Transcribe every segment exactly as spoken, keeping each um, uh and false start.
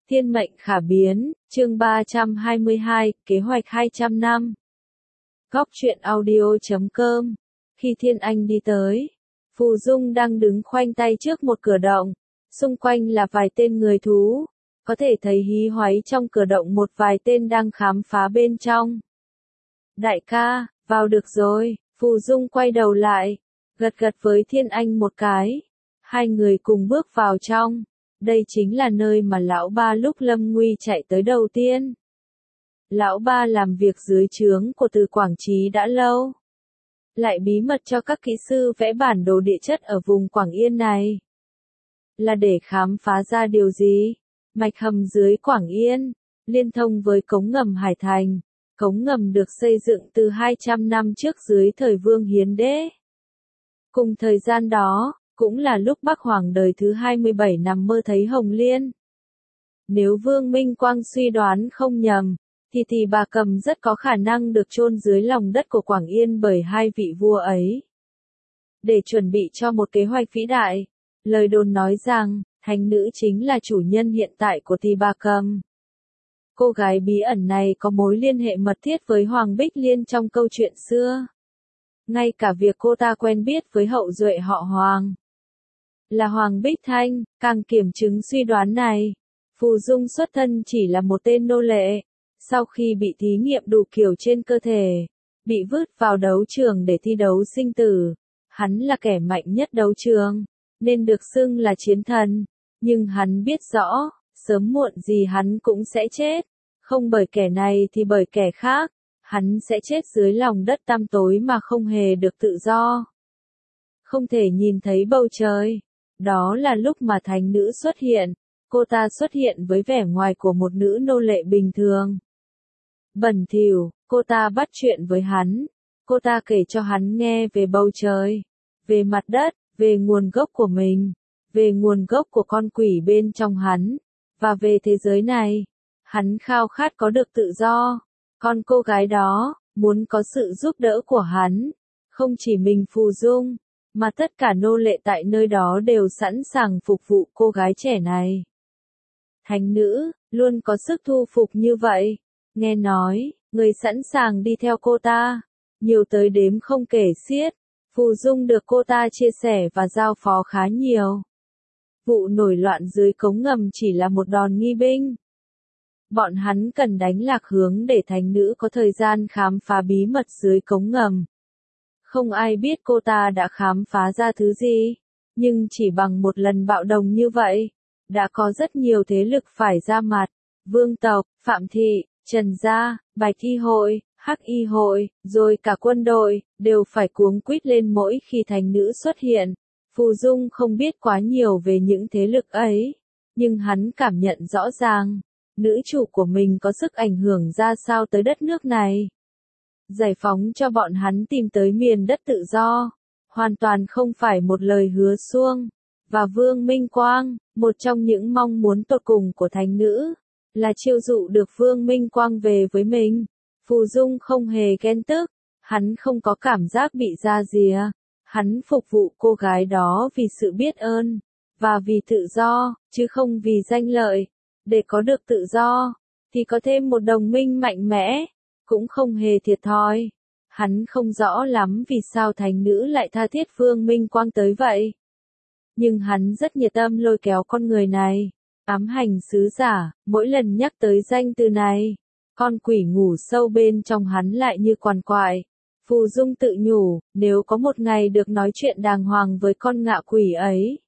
Thiên mệnh khả biến, chương ba trăm hai mươi hai, kế hoạch hai trăm năm. Góc truyện audio chấm com. Khi Thiên Anh đi tới, Phù Dung đang đứng khoanh tay trước một cửa động, xung quanh là vài tên người thú, có thể thấy hí hoáy trong cửa động một vài tên đang khám phá bên trong. Đại ca, vào được rồi, Phù Dung quay đầu lại, gật gật với Thiên Anh một cái. Hai người cùng bước vào trong. Đây chính là nơi mà lão ba lúc lâm nguy chạy tới đầu tiên. Lão ba làm việc dưới trướng của Từ Quảng Trí đã lâu. Lại bí mật cho các kỹ sư vẽ bản đồ địa chất ở vùng Quảng Yên này. Là để khám phá ra điều gì? Mạch hầm dưới Quảng Yên, liên thông với cống ngầm Hải Thành. Cống ngầm được xây dựng từ hai trăm năm trước dưới thời Vương Hiến Đế. Cùng thời gian đó, cũng là lúc Bắc Hoàng đời thứ hai mươi bảy nằm mơ thấy Hồng Liên. Nếu Vương Minh Quang suy đoán không nhầm, thì Tỳ Bà Cầm rất có khả năng được chôn dưới lòng đất của Quảng Yên bởi hai vị vua ấy. Để chuẩn bị cho một kế hoạch vĩ đại, lời đồn nói rằng, thánh nữ chính là chủ nhân hiện tại của Tỳ Bà Cầm. Cô gái bí ẩn này có mối liên hệ mật thiết với Hoàng Bích Liên trong câu chuyện xưa. Ngay cả việc cô ta quen biết với hậu duệ họ Hoàng là Hoàng Bích Thanh, càng kiểm chứng suy đoán này. Phù Dung xuất thân chỉ là một tên nô lệ, sau khi bị thí nghiệm đủ kiểu trên cơ thể, bị vứt vào đấu trường để thi đấu sinh tử. Hắn là kẻ mạnh nhất đấu trường, nên được xưng là chiến thần, nhưng hắn biết rõ, sớm muộn gì hắn cũng sẽ chết, không bởi kẻ này thì bởi kẻ khác, hắn sẽ chết dưới lòng đất tăm tối mà không hề được tự do. Không thể nhìn thấy bầu trời. Đó là lúc mà thánh nữ xuất hiện, cô ta xuất hiện với vẻ ngoài của một nữ nô lệ bình thường. Bẩn thỉu, cô ta bắt chuyện với hắn, cô ta kể cho hắn nghe về bầu trời, về mặt đất, về nguồn gốc của mình, về nguồn gốc của con quỷ bên trong hắn, và về thế giới này. Hắn khao khát có được tự do, còn cô gái đó, muốn có sự giúp đỡ của hắn, không chỉ mình Phù Dung, mà tất cả nô lệ tại nơi đó đều sẵn sàng phục vụ cô gái trẻ này. Thánh nữ, luôn có sức thu phục như vậy. Nghe nói, người sẵn sàng đi theo cô ta, nhiều tới đếm không kể xiết. Phù Dung được cô ta chia sẻ và giao phó khá nhiều. Vụ nổi loạn dưới cống ngầm chỉ là một đòn nghi binh. Bọn hắn cần đánh lạc hướng để thánh nữ có thời gian khám phá bí mật dưới cống ngầm. Không ai biết cô ta đã khám phá ra thứ gì, nhưng chỉ bằng một lần bạo động như vậy, đã có rất nhiều thế lực phải ra mặt. Vương tộc, Phạm thị, Trần gia, Bạch y hội, Hắc y hội, rồi cả quân đội, đều phải cuống quýt lên mỗi khi thánh nữ xuất hiện. Phù Dung không biết quá nhiều về những thế lực ấy, nhưng hắn cảm nhận rõ ràng, nữ chủ của mình có sức ảnh hưởng ra sao tới đất nước này. Giải phóng cho bọn hắn tìm tới miền đất tự do, hoàn toàn không phải một lời hứa suông. Và Vương Minh Quang, một trong những mong muốn tột cùng của thánh nữ, là chiêu dụ được Vương Minh Quang về với mình. Phù Dung không hề ghen tức, hắn không có cảm giác bị ra rìa, hắn phục vụ cô gái đó vì sự biết ơn, và vì tự do, chứ không vì danh lợi. Để có được tự do, thì có thêm một đồng minh mạnh mẽ, cũng không hề thiệt thòi. Hắn không rõ lắm vì sao thánh nữ lại tha thiết Vương Minh Quang tới vậy. Nhưng hắn rất nhiệt tâm lôi kéo con người này. Ám hành sứ giả, mỗi lần nhắc tới danh từ này, con quỷ ngủ sâu bên trong hắn lại như quằn quại. Phù Dung tự nhủ, nếu có một ngày được nói chuyện đàng hoàng với con ngạ quỷ ấy,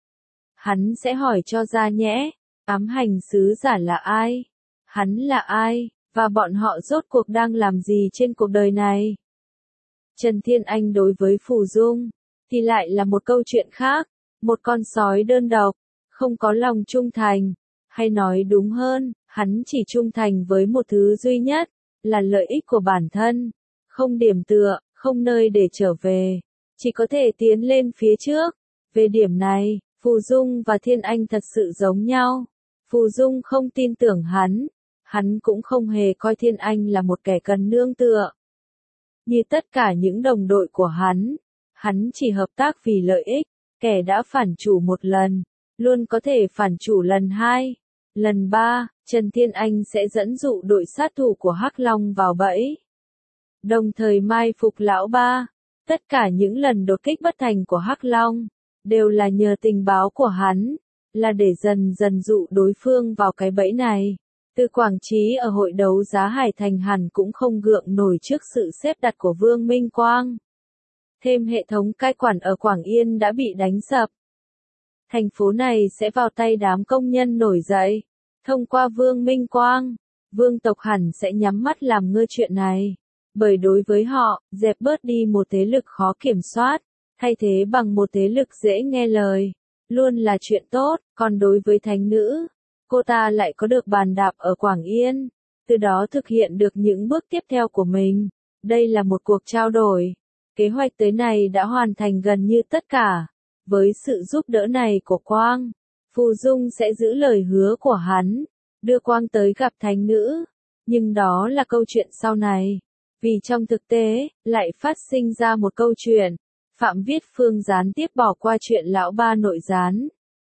hắn sẽ hỏi cho ra nhẽ, ám hành sứ giả là ai? Hắn là ai? Và bọn họ rốt cuộc đang làm gì trên cuộc đời này? Trần Thiên Anh đối với Phù Dung, thì lại là một câu chuyện khác, một con sói đơn độc, không có lòng trung thành, hay nói đúng hơn, hắn chỉ trung thành với một thứ duy nhất, là lợi ích của bản thân, không điểm tựa, không nơi để trở về, chỉ có thể tiến lên phía trước. Về điểm này, Phù Dung và Thiên Anh thật sự giống nhau. Phù Dung không tin tưởng hắn, hắn cũng không hề coi Thiên Anh là một kẻ cần nương tựa. Như tất cả những đồng đội của hắn, hắn chỉ hợp tác vì lợi ích, kẻ đã phản chủ một lần, luôn có thể phản chủ lần hai. Lần ba, Trần Thiên Anh sẽ dẫn dụ đội sát thủ của Hắc Long vào bẫy, đồng thời mai phục lão ba. Tất cả những lần đột kích bất thành của Hắc Long, đều là nhờ tình báo của hắn, là để dần dần dụ đối phương vào cái bẫy này. Từ Quảng Trí ở hội đấu giá Hải Thành hẳn cũng không gượng nổi trước sự xếp đặt của Vương Minh Quang. Thêm hệ thống cai quản ở Quảng Yên đã bị đánh sập. Thành phố này sẽ vào tay đám công nhân nổi dậy. Thông qua Vương Minh Quang, Vương tộc hẳn sẽ nhắm mắt làm ngơ chuyện này. Bởi đối với họ, dẹp bớt đi một thế lực khó kiểm soát, thay thế bằng một thế lực dễ nghe lời, luôn là chuyện tốt. Còn đối với thánh nữ, cô ta lại có được bàn đạp ở Quảng Yên, từ đó thực hiện được những bước tiếp theo của mình. Đây là một cuộc trao đổi. Kế hoạch tới này đã hoàn thành gần như tất cả. Với sự giúp đỡ này của Quang, Phù Dung sẽ giữ lời hứa của hắn, đưa Quang tới gặp thánh nữ. Nhưng đó là câu chuyện sau này. Vì trong thực tế, lại phát sinh ra một câu chuyện. Phạm Viết Phương gián tiếp bỏ qua chuyện lão ba nội gián,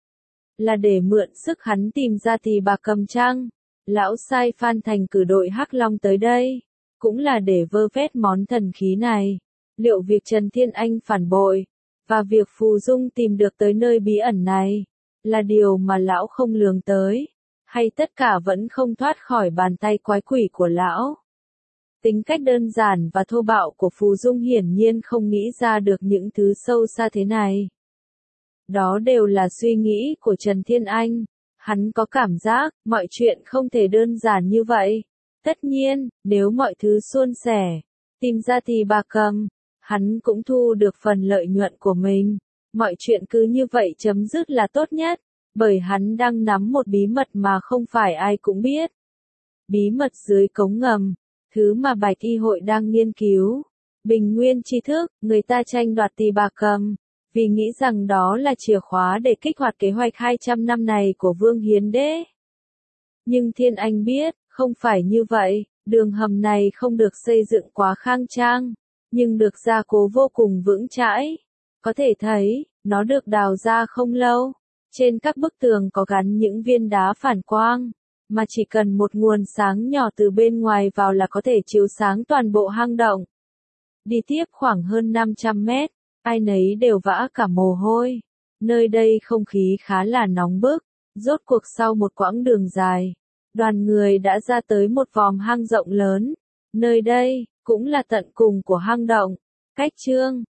là để mượn sức hắn tìm ra Tỳ Bà Cầm Trăng. Lão sai Phan Thành cử đội Hắc Long tới đây, cũng là để vơ vét món thần khí này. Liệu việc Trần Thiên Anh phản bội, và việc Phù Dung tìm được tới nơi bí ẩn này, là điều mà lão không lường tới, hay tất cả vẫn không thoát khỏi bàn tay quái quỷ của lão? Tính cách đơn giản và thô bạo của Phù Dung hiển nhiên không nghĩ ra được những thứ sâu xa thế này. Đó đều là suy nghĩ của Trần Thiên Anh. Hắn có cảm giác, mọi chuyện không thể đơn giản như vậy. Tất nhiên, nếu mọi thứ suôn sẻ, tìm ra Tỳ Bà Cầm, hắn cũng thu được phần lợi nhuận của mình. Mọi chuyện cứ như vậy chấm dứt là tốt nhất, bởi hắn đang nắm một bí mật mà không phải ai cũng biết. Bí mật dưới cống ngầm, thứ mà Bạch Y hội đang nghiên cứu. Bình nguyên tri thức, người ta tranh đoạt Tỳ Bà Cầm, vì nghĩ rằng đó là chìa khóa để kích hoạt kế hoạch hai trăm năm này của Vương Hiến Đế. Nhưng Thiên Anh biết, không phải như vậy, đường hầm này không được xây dựng quá khang trang, nhưng được gia cố vô cùng vững chãi. Có thể thấy, nó được đào ra không lâu. Trên các bức tường có gắn những viên đá phản quang, mà chỉ cần một nguồn sáng nhỏ từ bên ngoài vào là có thể chiếu sáng toàn bộ hang động. Đi tiếp khoảng hơn năm trăm mét, ai nấy đều vã cả mồ hôi. Nơi đây không khí khá là nóng bức. Rốt cuộc sau một quãng đường dài, đoàn người đã ra tới một vòm hang rộng lớn. Nơi đây, cũng là tận cùng của hang động. Cách chương